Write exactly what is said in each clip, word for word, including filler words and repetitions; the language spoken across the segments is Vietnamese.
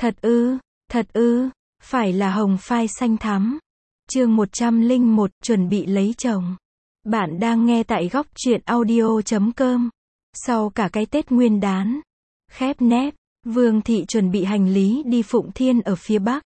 Thật ư, thật ư, phải là hồng phai xanh thắm. Chương một trăm lẻ một, chuẩn bị lấy chồng. Bạn đang nghe tại góc truyện audio chấm com. Sau cả cái Tết Nguyên đán, khép nép, Vương thị chuẩn bị hành lý đi Phụng Thiên ở phía Bắc.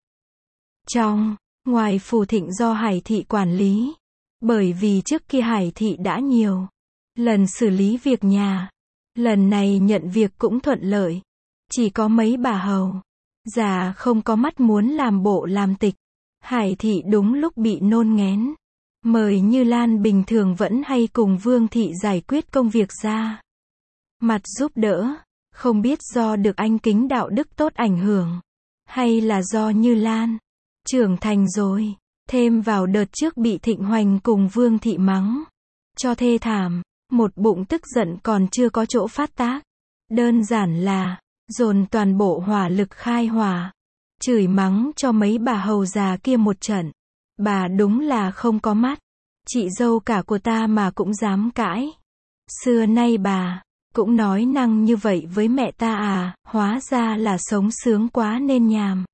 Trong, ngoài Phù Thịnh do Hải thị quản lý. Bởi vì trước kia Hải thị đã nhiều lần xử lý việc nhà. Lần này nhận việc cũng thuận lợi. Chỉ có mấy bà hầu già không có mắt muốn làm bộ làm tịch. Hải thị đúng lúc bị nôn nghén. Mời Như Lan bình thường vẫn hay cùng Vương thị giải quyết công việc ra mặt giúp đỡ. Không biết do được anh Kính đạo đức tốt ảnh hưởng, hay là do Như Lan trưởng thành rồi. Thêm vào đợt trước bị Thịnh Hoành cùng Vương thị mắng cho thê thảm, một bụng tức giận còn chưa có chỗ phát tác. Đơn giản là dồn toàn bộ hỏa lực khai hỏa, chửi mắng cho mấy bà hầu già kia một trận. Bà đúng là không có mắt. Chị dâu cả của ta mà cũng dám cãi. Xưa nay bà cũng nói năng như vậy với mẹ ta à, hóa ra là sống sướng quá nên nhàm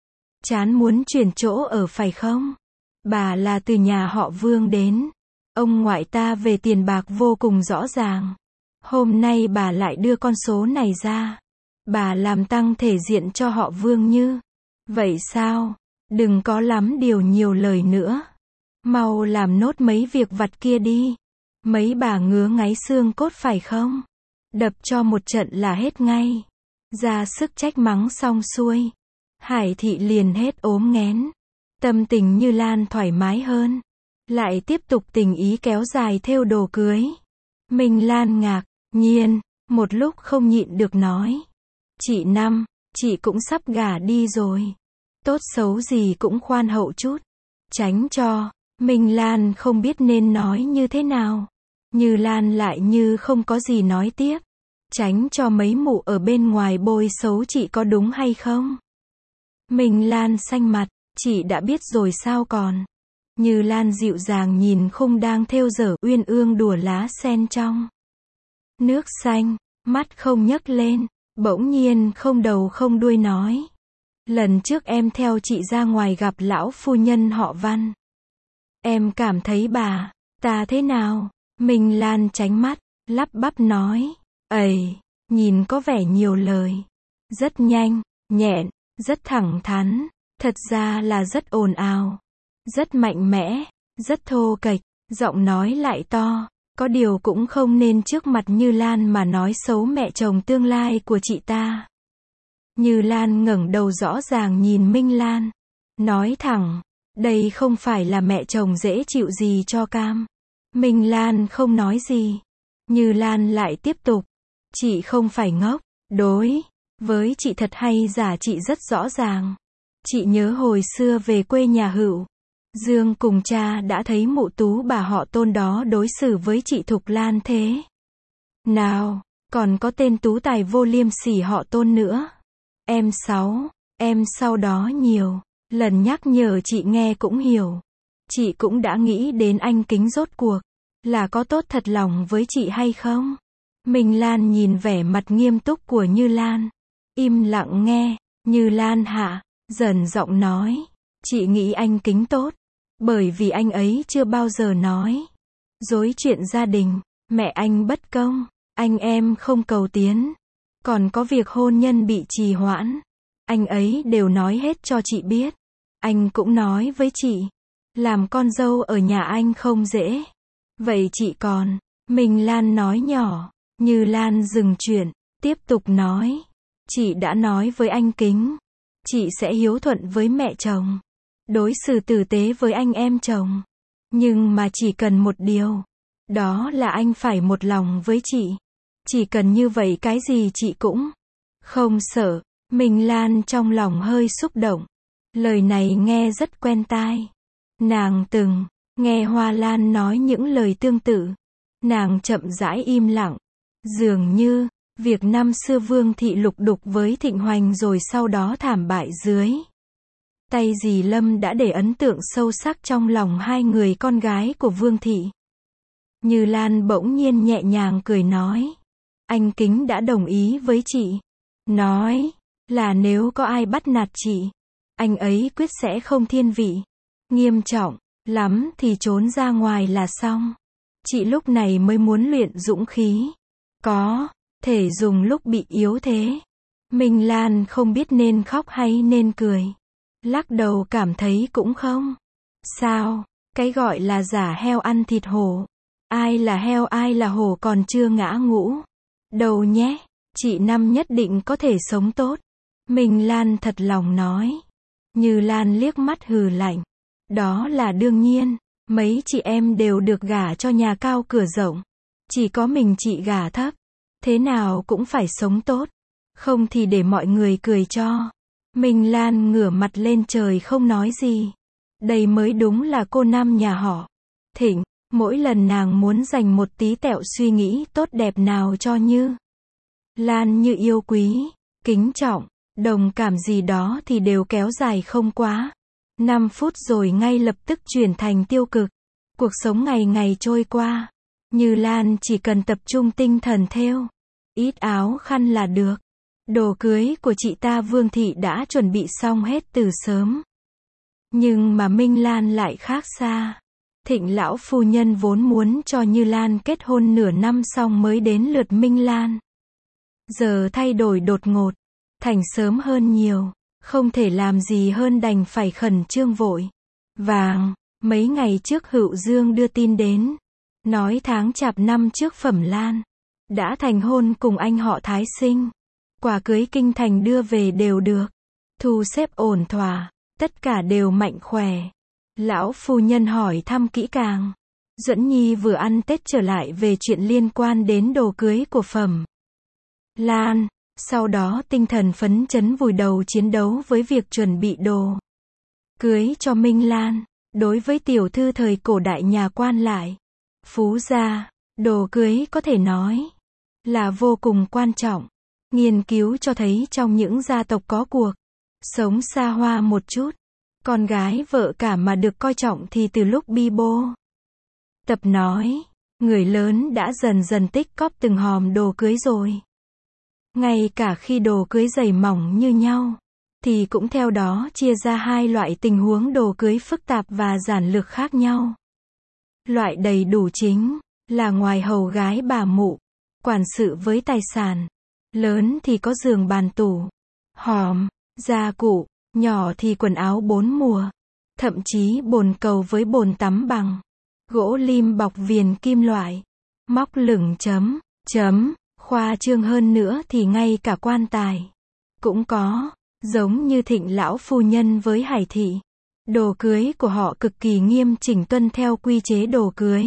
chán muốn chuyển chỗ ở phải không? Bà là từ nhà họ Vương đến. Ông ngoại ta về tiền bạc vô cùng rõ ràng. Hôm nay bà lại đưa con số này ra. Bà làm tăng thể diện cho họ Vương như vậy sao? Đừng có lắm điều nhiều lời nữa. Mau làm nốt mấy việc vặt kia đi. Mấy bà ngứa ngáy xương cốt phải không? Đập cho một trận là hết ngay. Ra sức trách mắng xong xuôi, Hải thị liền hết ốm nghén. Tâm tình Như Lan thoải mái hơn. Lại tiếp tục tình ý kéo dài thêu đồ cưới. Minh Lan ngạc nhiên, một lúc không nhịn được nói. Chị Năm, chị cũng sắp gả đi rồi. Tốt xấu gì cũng khoan hậu chút. Tránh cho, Minh Lan không biết nên nói như thế nào. Như Lan lại như không có gì nói tiếp. Tránh cho mấy mụ ở bên ngoài bôi xấu chị có đúng hay không? Minh Lan xanh mặt, chị đã biết rồi sao còn. Như Lan dịu dàng nhìn khung đang thêu dở uyên ương đùa lá sen trong nước xanh, mắt không nhấc lên, bỗng nhiên không đầu không đuôi nói. Lần trước em theo chị ra ngoài gặp lão phu nhân họ Văn. Em cảm thấy bà ta thế nào? Minh Lan tránh mắt, lắp bắp nói. Ầy, nhìn có vẻ nhiều lời. Rất nhanh, nhẹn, rất thẳng thắn. Thật ra là rất ồn ào. Rất mạnh mẽ, rất thô kệch, giọng nói lại to. Có điều cũng không nên trước mặt Như Lan mà nói xấu mẹ chồng tương lai của chị ta. Như Lan ngẩng đầu rõ ràng nhìn Minh Lan. Nói thẳng, đây không phải là mẹ chồng dễ chịu gì cho cam. Minh Lan không nói gì. Như Lan lại tiếp tục. Chị không phải ngốc. Đối với chị thật hay giả chị rất rõ ràng. Chị nhớ hồi xưa về quê nhà Hữu Dương cùng cha đã thấy mụ tú bà họ Tôn đó đối xử với chị Thục Lan thế nào. Còn có tên tú tài vô liêm sỉ họ Tôn nữa. Em sáu, em sau đó nhiều lần nhắc nhở chị nghe cũng hiểu. Chị cũng đã nghĩ đến anh Kính rốt cuộc là có tốt thật lòng với chị hay không. Minh Lan nhìn vẻ mặt nghiêm túc của Như Lan, im lặng nghe. Như Lan hạ dần giọng nói. Chị nghĩ anh Kính tốt, bởi vì anh ấy chưa bao giờ nói dối chuyện gia đình. Mẹ anh bất công, anh em không cầu tiến, còn có việc hôn nhân bị trì hoãn, anh ấy đều nói hết cho chị biết. Anh cũng nói với chị, làm con dâu ở nhà anh không dễ. Vậy chị còn? Minh Lan nói nhỏ. Như Lan dừng chuyện, tiếp tục nói. Chị đã nói với anh Kính, chị sẽ hiếu thuận với mẹ chồng, đối xử tử tế với anh em chồng. Nhưng mà chỉ cần một điều, đó là anh phải một lòng với chị. Chỉ cần như vậy cái gì chị cũng không sợ. Minh Lan trong lòng hơi xúc động. Lời này nghe rất quen tai. Nàng từng nghe Hoa Lan nói những lời tương tự. Nàng chậm rãi im lặng. Dường như việc năm xưa Vương thị lục đục với Thịnh Hoành rồi sau đó thảm bại dưới tay dì Lâm đã để ấn tượng sâu sắc trong lòng hai người con gái của Vương thị. Như Lan bỗng nhiên nhẹ nhàng cười nói. Anh Kính đã đồng ý với chị. Nói Là nếu có ai bắt nạt chị, anh ấy quyết sẽ không thiên vị. Nghiêm trọng lắm thì trốn ra ngoài là xong. Chị lúc này mới muốn luyện dũng khí. Có thể dùng lúc bị yếu thế. Minh Lan không biết nên khóc hay nên cười. Lắc đầu cảm thấy cũng không sao. Cái gọi là giả heo ăn thịt hổ. Ai là heo ai là hổ còn chưa ngã ngũ đầu nhé. Chị Năm nhất định có thể sống tốt. Minh Lan thật lòng nói. Như Lan liếc mắt hừ lạnh. Đó là đương nhiên. Mấy chị em đều được gả cho nhà cao cửa rộng. Chỉ có mình chị gả thấp. Thế nào cũng phải sống tốt. Không thì để mọi người cười cho. Minh Lan ngửa mặt lên trời không nói gì. Đây mới đúng là cô Năm nhà họ Thịnh. Mỗi lần nàng muốn dành một tí tẹo suy nghĩ tốt đẹp nào cho Như Lan như yêu quý, kính trọng, đồng cảm gì đó thì đều kéo dài không quá năm phút rồi ngay lập tức chuyển thành tiêu cực. Cuộc sống ngày ngày trôi qua. Như Lan chỉ cần tập trung tinh thần thêu ít áo khăn là được. Đồ cưới của chị ta Vương Thị đã chuẩn bị xong hết từ sớm. Nhưng mà Minh Lan lại khác xa. Thịnh lão phu nhân vốn muốn cho Như Lan kết hôn nửa năm xong mới đến lượt Minh Lan. Giờ thay đổi đột ngột, thành sớm hơn nhiều, không thể làm gì hơn đành phải khẩn trương vội vàng. Mấy ngày trước Hữu Dương đưa tin đến, nói tháng chạp năm trước Phẩm Lan đã thành hôn cùng anh họ Thái Sinh. Quà cưới kinh thành đưa về đều được thu xếp ổn thỏa, tất cả đều mạnh khỏe. Lão phu nhân hỏi thăm kỹ càng. Duẫn Nhi vừa ăn Tết trở lại về chuyện liên quan đến đồ cưới của Phẩm Lan, sau đó tinh thần phấn chấn vùi đầu chiến đấu với việc chuẩn bị đồ cưới cho Minh Lan. Đối với tiểu thư thời cổ đại nhà quan lại Phú gia, đồ cưới có thể nói là vô cùng quan trọng. Nghiên cứu cho thấy trong những gia tộc có cuộc sống xa hoa một chút, con gái vợ cả mà được coi trọng thì từ lúc bi bô tập nói, người lớn đã dần dần tích cóp từng hòm đồ cưới rồi. Ngay cả khi đồ cưới dày mỏng như nhau, thì cũng theo đó chia ra hai loại tình huống đồ cưới phức tạp và giản lược khác nhau. Loại đầy đủ chính là ngoài hầu gái bà mụ, quản sự với tài sản lớn thì có giường bàn tủ, hòm, gia cụ, nhỏ thì quần áo bốn mùa, thậm chí bồn cầu với bồn tắm bằng gỗ lim bọc viền kim loại, móc lửng chấm, chấm, khoa trương hơn nữa thì ngay cả quan tài cũng có, giống như Thịnh lão phu nhân với Hải Thị. Đồ cưới của họ cực kỳ nghiêm chỉnh tuân theo quy chế đồ cưới.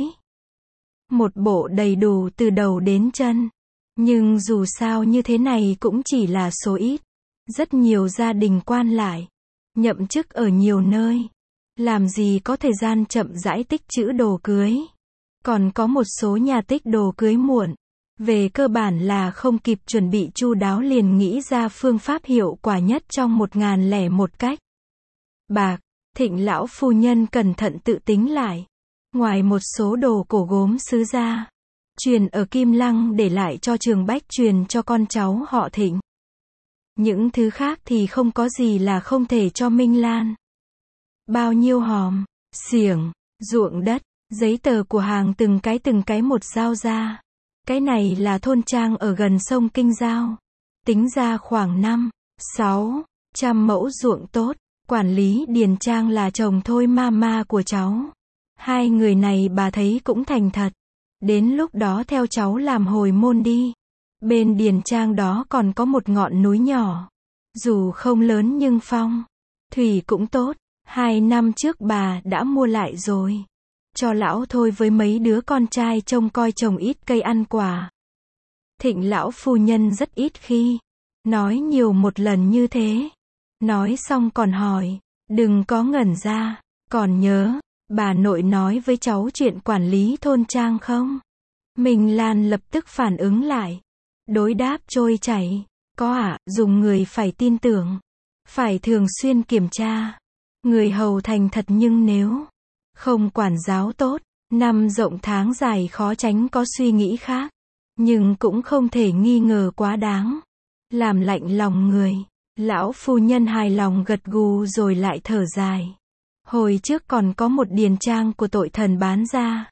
Một bộ đầy đủ từ đầu đến chân. Nhưng dù sao như thế này cũng chỉ là số ít. Rất nhiều gia đình quan lại, nhậm chức ở nhiều nơi, làm gì có thời gian chậm rãi tích trữ đồ cưới. Còn có một số nhà tích đồ cưới muộn. Về cơ bản là không kịp chuẩn bị chu đáo liền nghĩ ra phương pháp hiệu quả nhất trong một ngàn lẻ một cách. Bạc, Thịnh lão phu nhân cẩn thận tự tính lại. Ngoài một số đồ cổ gốm sứ ra, truyền ở Kim Lăng để lại cho Trường Bách truyền cho con cháu họ Thịnh. Những thứ khác thì không có gì là không thể cho Minh Lan. Bao nhiêu hòm, xiềng, ruộng đất, giấy tờ của hàng từng cái từng cái một giao ra. Cái này là thôn trang ở gần sông Kinh Giao. Tính ra khoảng năm, sáu trăm mẫu ruộng tốt. Quản lý điền trang là chồng Thôi mama của cháu. Hai người này bà thấy cũng thành thật. Đến lúc đó theo cháu làm hồi môn đi. Bên điền trang đó còn có một ngọn núi nhỏ. Dù không lớn nhưng phong thủy cũng tốt. Hai năm trước bà đã mua lại rồi. Cho lão Thôi với mấy đứa con trai trông coi trồng ít cây ăn quả. Thịnh lão phu nhân rất ít khi nói nhiều một lần như thế. Nói xong còn hỏi, đừng có ngẩn ra, còn nhớ, bà nội nói với cháu chuyện quản lý thôn trang không? Minh Lan lập tức phản ứng lại. Đối đáp trôi chảy, có ạ, dùng người phải tin tưởng, phải thường xuyên kiểm tra. Người hầu thành thật nhưng nếu không quản giáo tốt, năm rộng tháng dài khó tránh có suy nghĩ khác. Nhưng cũng không thể nghi ngờ quá đáng, làm lạnh lòng người. Lão phu nhân hài lòng gật gù rồi lại thở dài. Hồi trước còn có một điền trang của tội thần bán ra.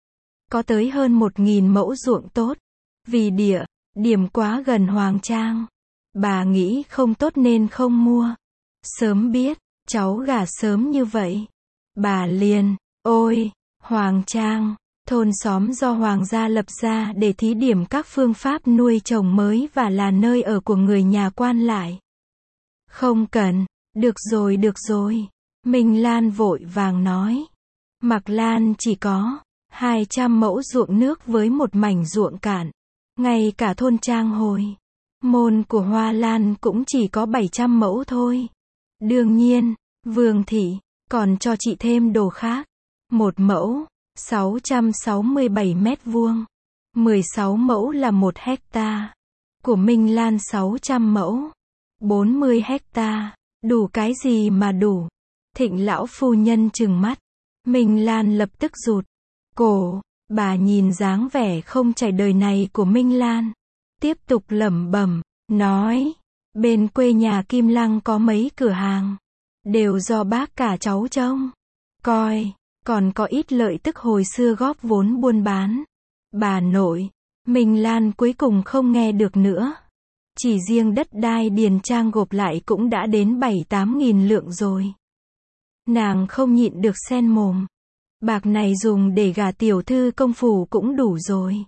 Có tới hơn một nghìn mẫu ruộng tốt. Vì địa, điểm quá gần Hoàng Trang. Bà nghĩ không tốt nên không mua. Sớm biết, cháu gả sớm như vậy. Bà liền, ôi, Hoàng Trang, thôn xóm do Hoàng gia lập ra để thí điểm các phương pháp nuôi trồng mới và là nơi ở của người nhà quan lại. Không cần, được rồi được rồi. Minh Lan vội vàng nói. Mạc Lan chỉ có hai trăm mẫu ruộng nước với một mảnh ruộng cạn. Ngay cả thôn Trang Hồi, môn của Hoa Lan cũng chỉ có bảy trăm mẫu thôi. Đương nhiên, Vương thị còn cho chị thêm đồ khác. Một mẫu, sáu trăm sáu mươi bảy mét vuông. mười sáu mẫu là một hecta. Của Minh Lan sáu trăm mẫu. bốn mươi hecta. Đủ cái gì mà đủ. Thịnh lão phu nhân trừng mắt. Minh Lan lập tức rụt cổ. Bà nhìn dáng vẻ không trải đời này của Minh Lan. Tiếp tục lẩm bẩm, nói. Bên quê nhà Kim Lăng có mấy cửa hàng. Đều do bác cả cháu trông coi. Còn có ít lợi tức hồi xưa góp vốn buôn bán. Bà nội. Minh Lan cuối cùng không nghe được nữa. Chỉ riêng đất đai điền trang gộp lại cũng đã đến bảy tám nghìn lượng rồi. Nàng không nhịn được sen mồm. Bạc này dùng để gả tiểu thư công phủ cũng đủ rồi.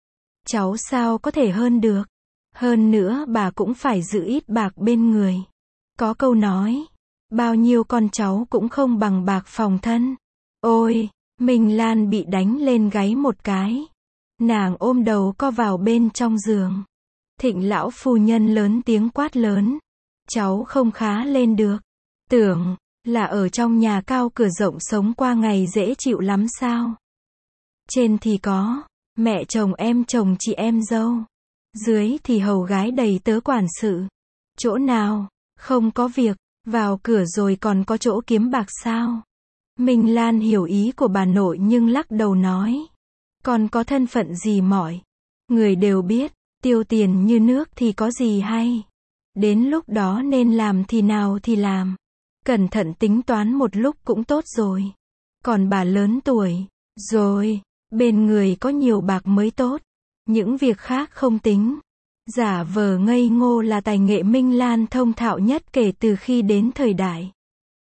Cháu sao có thể hơn được. Hơn nữa bà cũng phải giữ ít bạc bên người. Có câu nói, bao nhiêu con cháu cũng không bằng bạc phòng thân. Ôi, Minh Lan bị đánh lên gáy một cái. Nàng ôm đầu co vào bên trong giường. Thịnh lão phu nhân lớn tiếng quát lớn. Cháu không khá lên được. Tưởng là ở trong nhà cao cửa rộng sống qua ngày dễ chịu lắm sao? Trên thì có mẹ chồng em chồng chị em dâu. Dưới thì hầu gái đầy tớ quản sự. Chỗ nào không có việc, vào cửa rồi còn có chỗ kiếm bạc sao? Minh Lan hiểu ý của bà nội nhưng lắc đầu nói. Còn có thân phận gì mỏi? Người đều biết, tiêu tiền như nước thì có gì hay. Đến lúc đó nên làm thì nào thì làm. Cẩn thận tính toán một lúc cũng tốt rồi. Còn bà lớn tuổi rồi, bên người có nhiều bạc mới tốt. Những việc khác không tính. Giả vờ ngây ngô là tài nghệ Minh Lan thông thạo nhất kể từ khi đến thời đại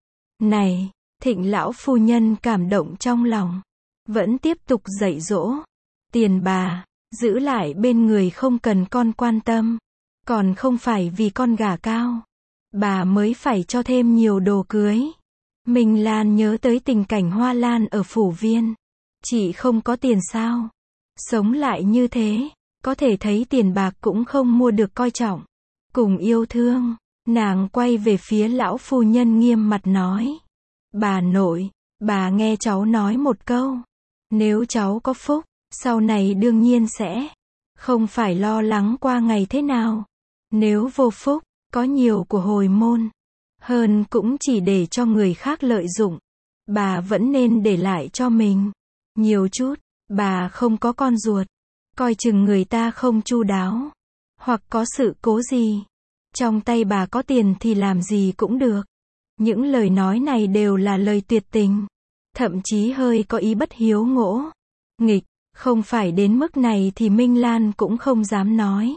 này. Thịnh lão phu nhân cảm động trong lòng. Vẫn tiếp tục dạy dỗ. Tiền bà, giữ lại bên người không cần con quan tâm. Còn không phải vì con gả cao. Bà mới phải cho thêm nhiều đồ cưới. Minh Lan nhớ tới tình cảnh Hoa Lan ở phủ viên. Chị không có tiền sao? Sống lại như thế, có thể thấy tiền bạc cũng không mua được coi trọng. Cùng yêu thương, nàng quay về phía lão phu nhân nghiêm mặt nói. Bà nội, bà nghe cháu nói một câu. Nếu cháu có phúc, sau này đương nhiên sẽ không phải lo lắng qua ngày thế nào. Nếu vô phúc, có nhiều của hồi môn. Hơn cũng chỉ để cho người khác lợi dụng. Bà vẫn nên để lại cho mình. Nhiều chút, bà không có con ruột. Coi chừng người ta không chu đáo. Hoặc có sự cố gì. Trong tay bà có tiền thì làm gì cũng được. Những lời nói này đều là lời tuyệt tình. Thậm chí hơi có ý bất hiếu ngỗ. Nghịch, không phải đến mức này thì Minh Lan cũng không dám nói.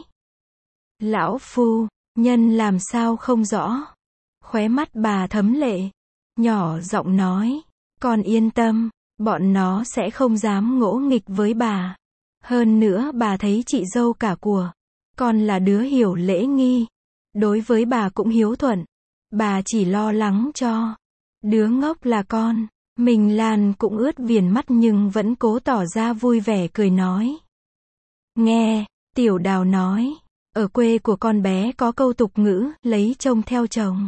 Lão phu nhân làm sao không rõ. Khóe mắt bà thấm lệ. Nhỏ giọng nói. Con yên tâm, bọn nó sẽ không dám ngỗ nghịch với bà. Hơn nữa bà thấy chị dâu cả của con là đứa hiểu lễ nghi. Đối với bà cũng hiếu thuận. Bà chỉ lo lắng cho đứa ngốc là con. Minh Lan cũng ướt viền mắt nhưng vẫn cố tỏ ra vui vẻ cười nói. Nghe, Tiểu Đào nói. Ở quê của con bé có câu tục ngữ, lấy chồng theo chồng.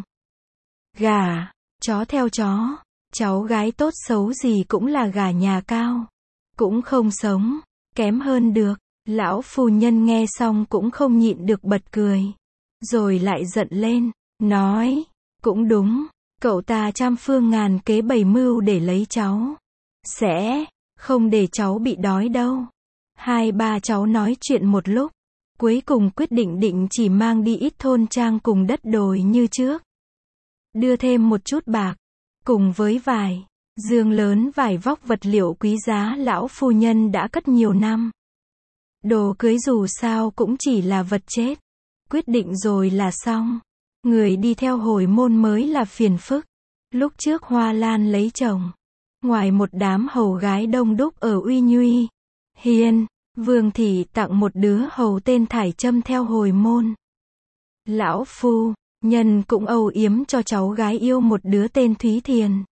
Gà, chó theo chó. Cháu gái tốt xấu gì cũng là gà nhà cao. Cũng không sống kém hơn được. Lão phu nhân nghe xong cũng không nhịn được bật cười. Rồi lại giận lên, nói. Cũng đúng, cậu ta trăm phương ngàn kế bày mưu để lấy cháu. Sẽ không để cháu bị đói đâu. Hai ba cháu nói chuyện một lúc. cuối cùng quyết định định chỉ mang đi ít thôn trang cùng đất đồi như trước. Đưa thêm một chút bạc, cùng với vải, giường lớn vải vóc vật liệu quý giá lão phu nhân đã cất nhiều năm. Đồ cưới dù sao cũng chỉ là vật chết. Quyết định rồi là xong. Người đi theo hồi môn mới là phiền phức. Lúc trước Hoa Lan lấy chồng, ngoài một đám hầu gái đông đúc ở Uy Nhuy, Hiên, Vương thị tặng một đứa hầu tên Thải Trâm theo hồi môn. Lão phu nhân cũng âu yếm cho cháu gái yêu một đứa tên Thúy Thiền.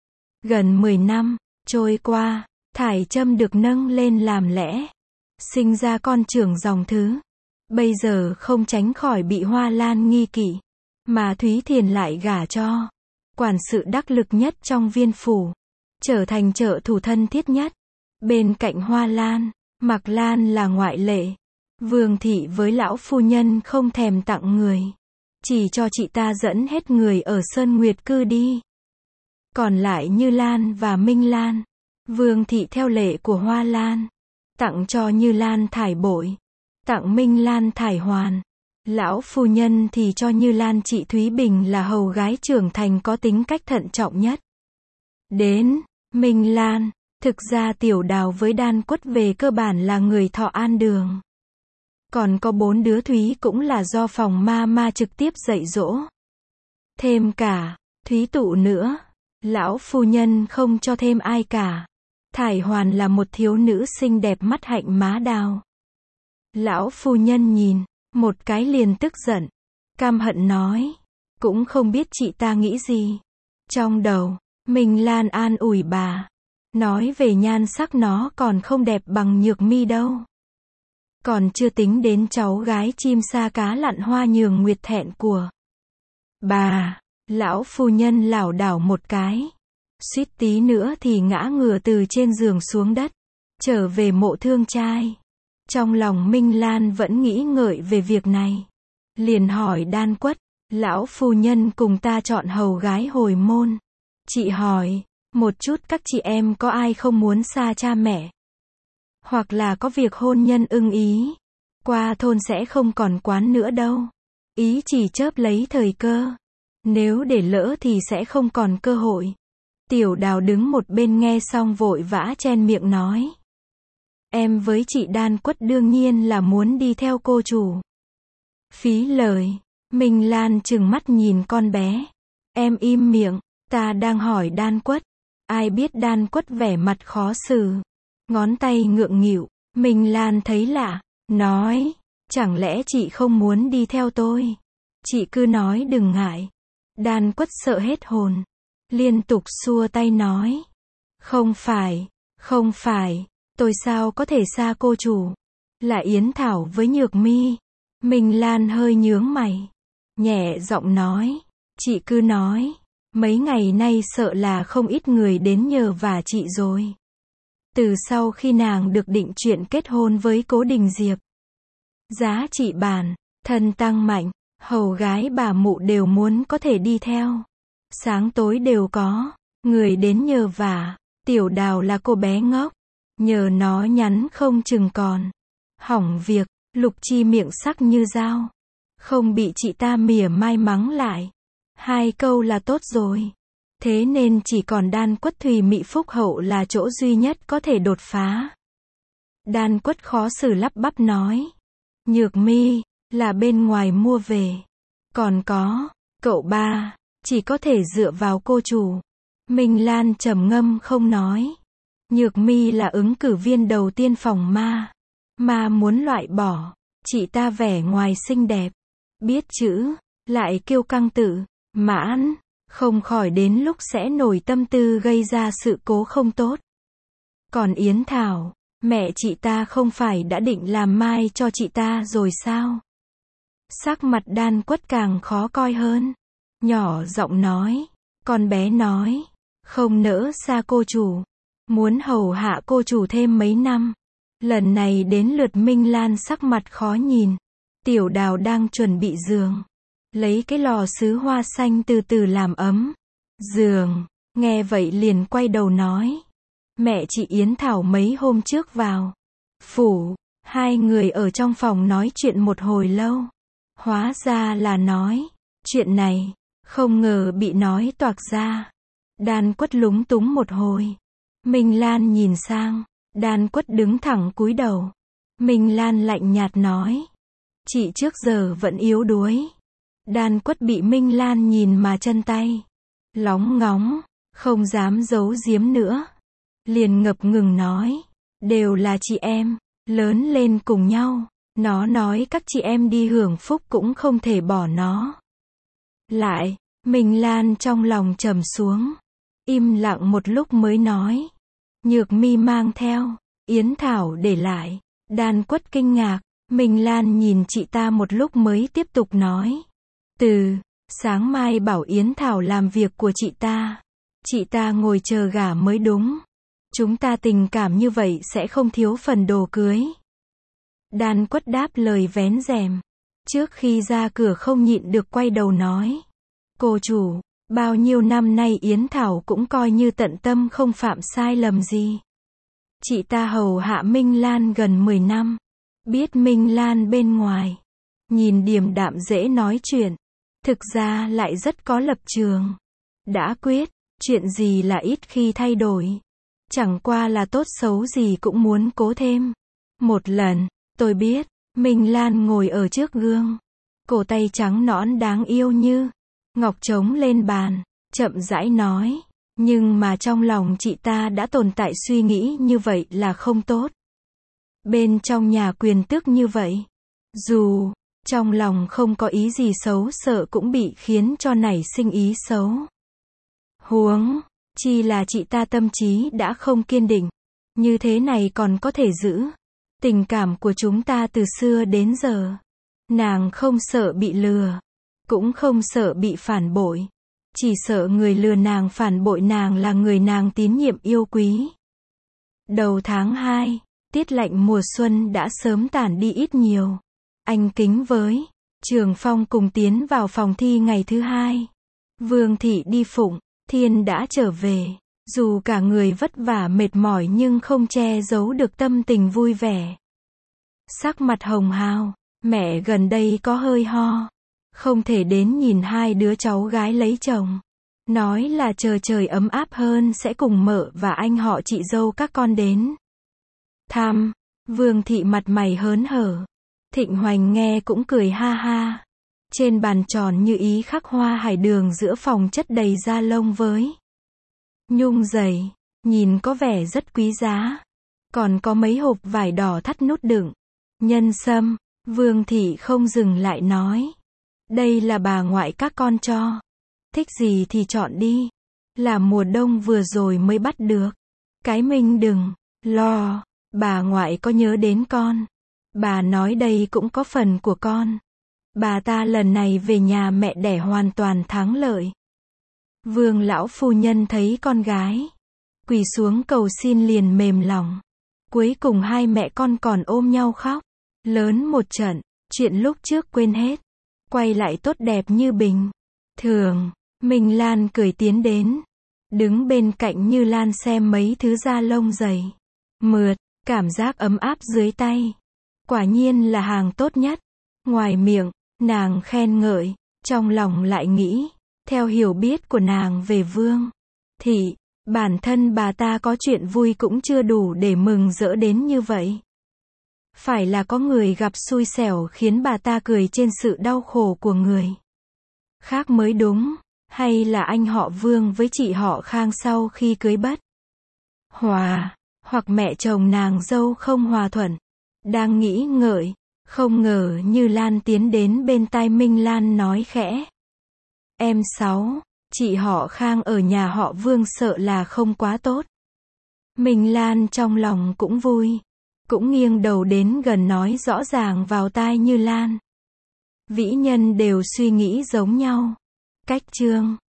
Gần mười năm trôi qua, Thải Trâm được nâng lên làm lẽ, sinh ra con trưởng dòng thứ. Bây giờ không tránh khỏi bị Hoa Lan nghi kỵ, mà Thúy Thiền lại gả cho quản sự đắc lực nhất trong viên phủ, trở thành trợ thủ thân thiết nhất. Bên cạnh Hoa Lan, Mạc Lan là ngoại lệ. Vương thị với lão phu nhân không thèm tặng người, chỉ cho chị ta dẫn hết người ở Sơn Nguyệt cư đi. Còn lại Như Lan và Minh Lan, Vương thị theo lệ của Hoa Lan, tặng cho Như Lan thải bội, tặng Minh Lan thải hoàn. Lão phu nhân thì cho Như Lan chị Thúy Bình là hầu gái trưởng thành có tính cách thận trọng nhất. Đến Minh Lan, thực ra Tiểu Đào với Đan Quất về cơ bản là người Thọ An đường. Còn có bốn đứa Thúy cũng là do phòng ma ma trực tiếp dạy dỗ. Thêm cả Thúy Tụ nữa, lão phu nhân không cho thêm ai cả. Thải Hoàn là một thiếu nữ xinh đẹp mắt hạnh má đào. Lão phu nhân nhìn một cái liền tức giận, căm hận nói, cũng không biết chị ta nghĩ gì. Trong đầu, Minh Lan an ủi bà, nói về nhan sắc nó còn không đẹp bằng Nhược Mi đâu. Còn chưa tính đến cháu gái chim sa cá lặn Hoa Nhường Nguyệt thẹn của bà. Lão phu nhân lảo đảo một cái, suýt tí nữa thì ngã ngửa từ trên giường xuống đất, trở về mộ thương trai. Trong lòng Minh Lan vẫn nghĩ ngợi về việc này, liền hỏi Đan Quất, lão phu nhân cùng ta chọn hầu gái hồi môn. Chị hỏi, một chút các chị em có ai không muốn xa cha mẹ? Hoặc là có việc hôn nhân ưng ý, qua thôn sẽ không còn quán nữa đâu. Ý chỉ chớp lấy thời cơ, nếu để lỡ thì sẽ không còn cơ hội. Tiểu Đào đứng một bên nghe xong vội vã chen miệng nói, em với chị Đan Quất đương nhiên là muốn đi theo cô chủ. Phí lời. Minh Lan trừng mắt nhìn con bé. Em im miệng, ta đang hỏi Đan Quất. Ai biết Đan Quất vẻ mặt khó xử, ngón tay ngượng nghịu. Minh Lan thấy lạ, nói, chẳng lẽ chị không muốn đi theo tôi? Chị cứ nói đừng ngại. Đan Quất sợ hết hồn, liên tục xua tay nói, không phải, không phải, tôi sao có thể xa cô chủ? Là Yến Thảo với Nhược Mi. Minh Lan hơi nhướng mày, nhẹ giọng nói, chị cứ nói, mấy ngày nay sợ là không ít người đến nhờ vả chị rồi. Từ sau khi nàng được định chuyện kết hôn với Cố Đình Diệp, giá trị bản thân tăng mạnh, hầu gái bà mụ đều muốn có thể đi theo. Sáng tối đều có người đến nhờ vả. Tiểu Đào là cô bé ngốc, nhờ nó nhắn không chừng còn hỏng việc. Lục Chi miệng sắc như dao, không bị chị ta mỉa mai mắng lại hai câu là tốt rồi. Thế nên chỉ còn Đan Quất Thùy Mị Phúc Hậu là chỗ duy nhất có thể đột phá. Đan Quất khó xử lắp bắp nói, Nhược Mi là bên ngoài mua về, còn có cậu ba chỉ có thể dựa vào cô chủ. Minh Lan trầm ngâm không nói. Nhược Mi là ứng cử viên đầu tiên phòng ma mà muốn loại bỏ. Chị ta vẻ ngoài xinh đẹp, biết chữ, lại kiêu căng tự mãn, không khỏi đến lúc sẽ nổi tâm tư gây ra sự cố không tốt. Còn Yến Thảo, mẹ chị ta không phải đã định làm mai cho chị ta rồi sao? Sắc mặt Đan Quất càng khó coi hơn, nhỏ giọng nói, con bé nói, không nỡ xa cô chủ, muốn hầu hạ cô chủ thêm mấy năm. Lần này đến lượt Minh Lan sắc mặt khó nhìn. Tiểu Đào đang chuẩn bị giường, lấy cái lò sứ hoa xanh từ từ làm ấm giường. Nghe vậy liền quay đầu nói, mẹ chị Yến Thảo mấy hôm trước vào phủ, Hai người ở trong phòng nói chuyện một hồi lâu. Hóa ra là nói chuyện này, không ngờ bị nói toạc ra. Đan Quất lúng túng một hồi. Minh Lan nhìn sang, Đan Quất đứng thẳng cúi đầu. Minh Lan lạnh nhạt nói, chị trước giờ vẫn yếu đuối. Đan Quất bị Minh Lan nhìn mà chân tay lóng ngóng, không dám giấu giếm nữa. Liền ngập ngừng nói, đều là chị em, lớn lên cùng nhau. Nó nói các chị em đi hưởng phúc cũng không thể bỏ nó lại. Minh Lan trong lòng trầm xuống, im lặng một lúc mới nói, Nhược Mi mang theo, Yến Thảo để lại. Đan Quất kinh ngạc, Minh Lan nhìn chị ta một lúc mới tiếp tục nói, từ sáng mai bảo Yến Thảo làm việc của chị ta. Chị ta ngồi chờ gả mới đúng. Chúng ta tình cảm như vậy sẽ không thiếu phần đồ cưới. Đan Quất đáp lời vén rèm. Trước khi ra cửa không nhịn được quay đầu nói, cô chủ, bao nhiêu năm nay Yến Thảo cũng coi như tận tâm không phạm sai lầm gì. Chị ta hầu hạ Minh Lan gần mười năm. Biết Minh Lan bên ngoài, nhìn điềm đạm dễ nói chuyện, thực ra lại rất có lập trường. Đã quyết, chuyện gì là ít khi thay đổi. Chẳng qua là tốt xấu gì cũng muốn cố thêm. Một lần, tôi biết, Minh Lan ngồi ở trước gương. Cổ tay trắng nõn đáng yêu như ngọc trống lên bàn, chậm rãi nói, nhưng mà trong lòng chị ta đã tồn tại suy nghĩ như vậy là không tốt. Bên trong nhà quyền tước như vậy, dù trong lòng không có ý gì xấu sợ cũng bị khiến cho nảy sinh ý xấu. Huống chi là chị ta tâm trí đã không kiên định, như thế này còn có thể giữ. Tình cảm của chúng ta từ xưa đến giờ, nàng không sợ bị lừa, cũng không sợ bị phản bội. Chỉ sợ người lừa nàng phản bội nàng là người nàng tín nhiệm yêu quý. Đầu tháng hai, tiết lạnh mùa xuân đã sớm tản đi ít nhiều. Anh Kính với Trường Phong cùng tiến vào phòng thi ngày thứ hai. Vương Thị đi phụng, Thiên đã trở về. Dù cả người vất vả mệt mỏi nhưng không che giấu được tâm tình vui vẻ. Sắc mặt hồng hào, mẹ gần đây có hơi ho. Không thể đến nhìn hai đứa cháu gái lấy chồng. Nói là chờ trời ấm áp hơn sẽ cùng mợ và anh họ chị dâu các con đến thăm. Vương Thị mặt mày hớn hở. Thịnh Hoành nghe cũng cười ha ha. Trên bàn tròn như ý khắc hoa hải đường giữa phòng chất đầy da lông với nhung dày, nhìn có vẻ rất quý giá. Còn có mấy hộp vải đỏ thắt nút đựng nhân sâm. Vương Thị không dừng lại nói, đây là bà ngoại các con cho. Thích gì thì chọn đi. Là mùa đông vừa rồi mới bắt được. Cái Minh đừng lo, bà ngoại có nhớ đến con. Bà nói đây cũng có phần của con. Bà ta lần này về nhà mẹ đẻ hoàn toàn thắng lợi. Vương lão phu nhân thấy con gái quỳ xuống cầu xin liền mềm lòng. Cuối cùng hai mẹ con còn ôm nhau khóc lớn một trận. Chuyện lúc trước quên hết, quay lại tốt đẹp như bình thường. Minh Lan cười tiến đến, đứng bên cạnh Như Lan xem mấy thứ da lông dày mượt, cảm giác ấm áp dưới tay. Quả nhiên là hàng tốt nhất. Ngoài miệng, nàng khen ngợi, trong lòng lại nghĩ, theo hiểu biết của nàng về Vương Thị, bản thân bà ta có chuyện vui cũng chưa đủ để mừng rỡ đến như vậy. Phải là có người gặp xui xẻo khiến bà ta cười trên sự đau khổ của người khác mới đúng. Hay là anh họ Vương với chị họ Khang sau khi cưới bất hòa, hoặc mẹ chồng nàng dâu không hòa thuận. Đang nghĩ ngợi, không ngờ Như Lan tiến đến bên tai Minh Lan nói khẽ, em Sáu, chị họ Khang ở nhà họ Vương sợ là không quá tốt. Minh Lan trong lòng cũng vui, cũng nghiêng đầu đến gần nói rõ ràng vào tai Như Lan. Vĩ nhân đều suy nghĩ giống nhau. Cách chương